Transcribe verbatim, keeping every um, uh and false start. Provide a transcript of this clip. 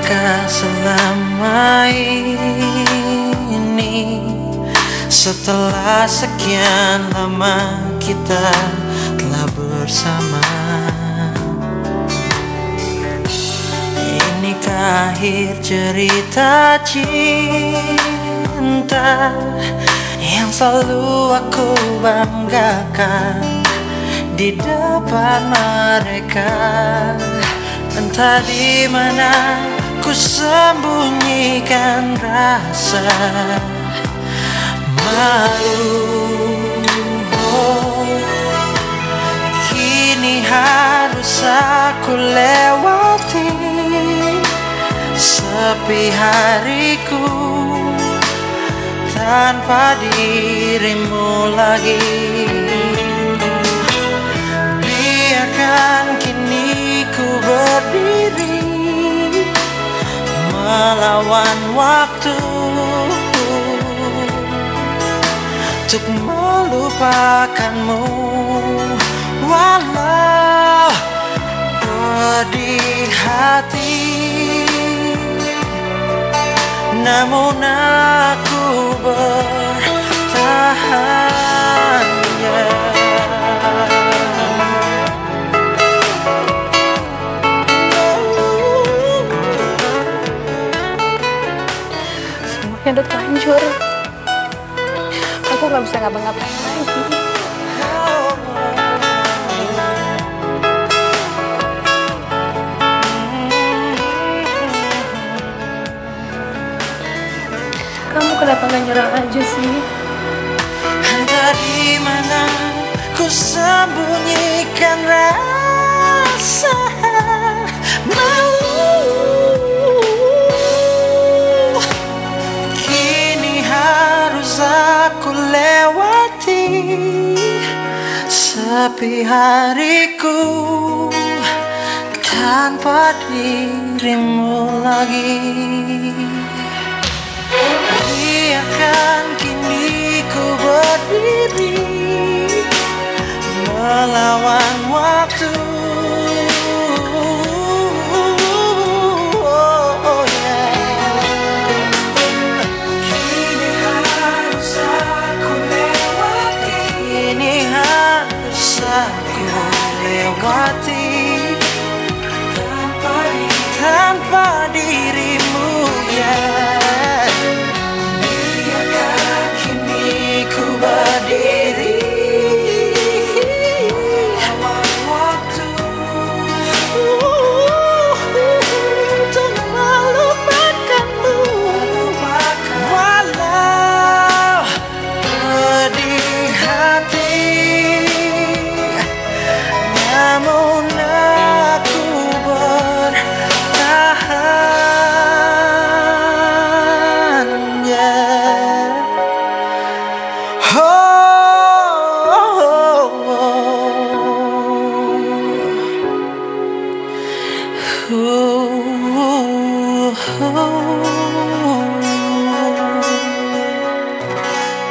Apakah selama ini, setelah sekian lama kita telah bersama, inikah akhir cerita cinta yang selalu aku banggakan di depan mereka? Entah di mana ku sembunyikan rasa malu. Oh, kini harus aku lewati sepi hariku tanpa dirimu lagi. Biarkan kini ku berdiri melawan waktu untuk melupakanmu, walau pedih hati, namun aku bertahan, yeah. Semuanya udah terlanjur. Aku gak bisa ngapa-ngapain lagi. Kamu kenapa gak nyerah aja sih? Entah di mana ku sembunyikan rasa malu. Kini harus aku lewati sepi hariku tanpa dirimu lagi. Biarkan kini ku berdiri melawan waktu